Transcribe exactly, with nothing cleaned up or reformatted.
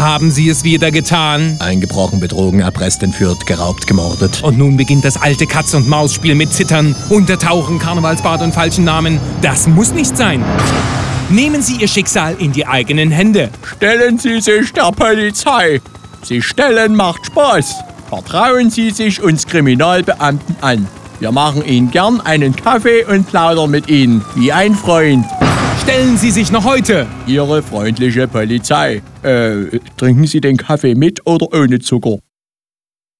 haben Sie es wieder getan. Eingebrochen, betrogen, erpresst, entführt, geraubt, gemordet. Und nun beginnt das alte Katz-und-Maus-Spiel mit Zittern, Untertauchen, Karnevalsbad und falschen Namen. Das muss nicht sein. Nehmen Sie Ihr Schicksal in die eigenen Hände. Stellen Sie sich der Polizei. Sie stellen macht Spaß. Vertrauen Sie sich uns Kriminalbeamten an. Wir machen Ihnen gern einen Kaffee und plaudern mit Ihnen wie ein Freund. Stellen Sie sich noch heute. Ihre freundliche Polizei. Äh, trinken Sie den Kaffee mit oder ohne Zucker?